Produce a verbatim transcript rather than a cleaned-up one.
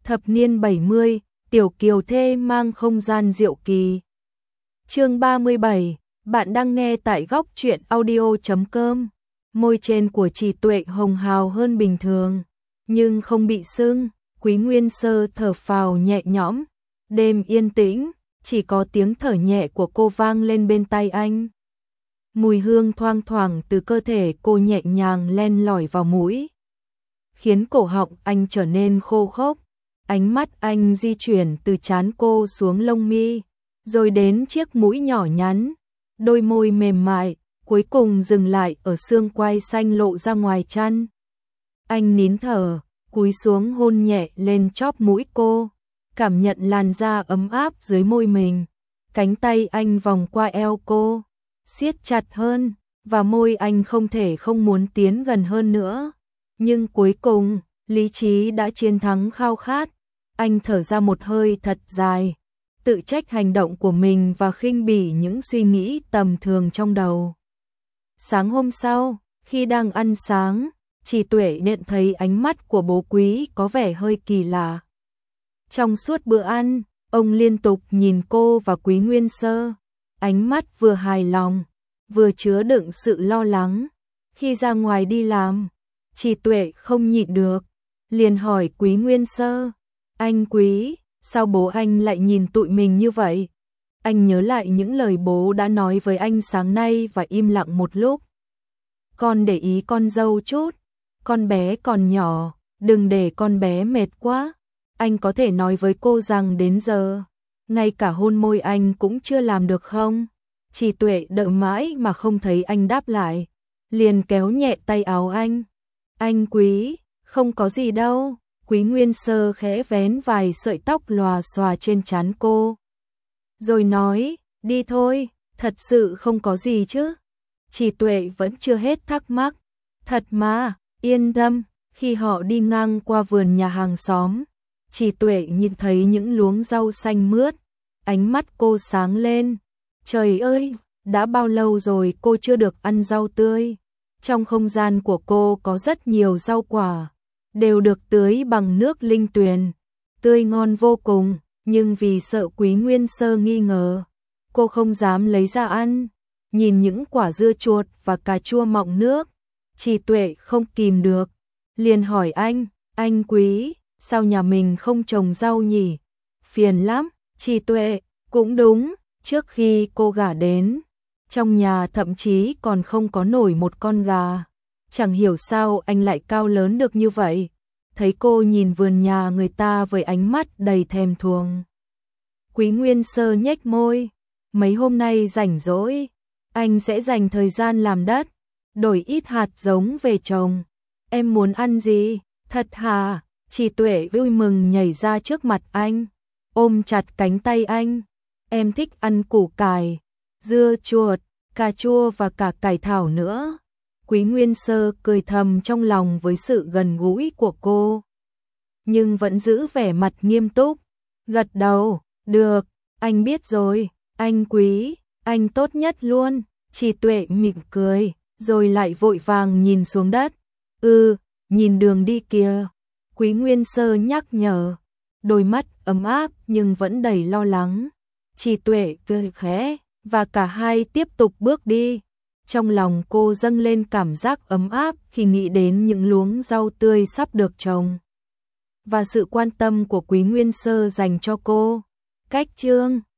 Thập niên bảy mươi, Tiểu Kiều Thê mang không gian diệu kỳ. Chương ba mươi bảy, bạn đang nghe tại góc truyện audio chấm com. Môi trên của Trì Tuệ hồng hào hơn bình thường, nhưng không bị sưng. Quý Nguyên Sơ thở phào nhẹ nhõm. Đêm yên tĩnh, chỉ có tiếng thở nhẹ của cô vang lên bên tai anh. Mùi hương thoang thoảng từ cơ thể cô nhẹ nhàng len lỏi vào mũi, khiến cổ họng anh trở nên khô khốc. Ánh mắt anh di chuyển từ trán cô xuống lông mi, rồi đến chiếc mũi nhỏ nhắn, đôi môi mềm mại, cuối cùng dừng lại ở xương quai xanh lộ ra ngoài chăn. Anh nín thở, cúi xuống hôn nhẹ lên chóp mũi cô, cảm nhận làn da ấm áp dưới môi mình. Cánh tay anh vòng qua eo cô, siết chặt hơn, và môi anh không thể không muốn tiến gần hơn nữa. Nhưng cuối cùng, lý trí đã chiến thắng khao khát. Anh thở ra một hơi thật dài, tự trách hành động của mình và khinh bỉ những suy nghĩ tầm thường trong đầu. Sáng hôm sau, khi đang ăn sáng, Trì Tuệ nhận thấy ánh mắt của bố Quý có vẻ hơi kỳ lạ. Trong suốt bữa ăn, ông liên tục nhìn cô và Quý Nguyên Sơ, ánh mắt vừa hài lòng, vừa chứa đựng sự lo lắng. Khi ra ngoài đi làm, Trì Tuệ không nhịn được, liền hỏi Quý Nguyên Sơ: "Anh Quý, sao bố anh lại nhìn tụi mình như vậy?" Anh nhớ lại những lời bố đã nói với anh sáng nay và im lặng một lúc. "Con để ý con dâu chút, con bé còn nhỏ, đừng để con bé mệt quá." Anh có thể nói với cô rằng đến giờ, ngay cả hôn môi anh cũng chưa làm được không? Trì Tuệ đợi mãi mà không thấy anh đáp lại, liền kéo nhẹ tay áo anh. "Anh Quý, không có gì đâu." Quý Nguyên Sơ khẽ vén vài sợi tóc lòa xòa trên trán cô, rồi nói: "Đi thôi, thật sự không có gì chứ?" Trì Tuệ vẫn chưa hết thắc mắc. "Thật mà, yên tâm." Khi họ đi ngang qua vườn nhà hàng xóm, Trì Tuệ nhìn thấy những luống rau xanh mướt, ánh mắt cô sáng lên. Trời ơi, đã bao lâu rồi cô chưa được ăn rau tươi. Trong không gian của cô có rất nhiều rau quả, đều được tưới bằng nước linh tuyền, tươi ngon vô cùng, nhưng vì sợ Quý Nguyên Sơ nghi ngờ, cô không dám lấy ra ăn. Nhìn những quả dưa chuột và cà chua mọng nước, Trì Tuệ không kìm được, liền hỏi anh: "Anh Quý, sao nhà mình không trồng rau nhỉ? Phiền lắm." Trì Tuệ: "Cũng đúng, trước khi cô gả đến, trong nhà thậm chí còn không có nổi một con gà. Chẳng hiểu sao anh lại cao lớn được như vậy." Thấy cô nhìn vườn nhà người ta với ánh mắt đầy thèm thuồng, Quý Nguyên Sơ nhếch môi: "Mấy hôm nay rảnh rỗi, anh sẽ dành thời gian làm đất, đổi ít hạt giống về trồng. Em muốn ăn gì?" "Thật hả?" Trì Tuệ vui mừng nhảy ra trước mặt anh, ôm chặt cánh tay anh. "Em thích ăn củ cải, dưa chuột, cà chua và cả cải thảo nữa." Quý Nguyên Sơ cười thầm trong lòng với sự gần gũi của cô, nhưng vẫn giữ vẻ mặt nghiêm túc, gật đầu: "Được, anh biết rồi, anh Quý, anh tốt nhất luôn." Trì Tuệ mỉm cười, rồi lại vội vàng nhìn xuống đất. "Ừ, nhìn đường đi kìa." Quý Nguyên Sơ nhắc nhở, đôi mắt ấm áp nhưng vẫn đầy lo lắng. Trì Tuệ cười khẽ, và cả hai tiếp tục bước đi. Trong lòng cô dâng lên cảm giác ấm áp khi nghĩ đến những luống rau tươi sắp được trồng, và sự quan tâm của Quý Nguyên Sơ dành cho cô. Cách chương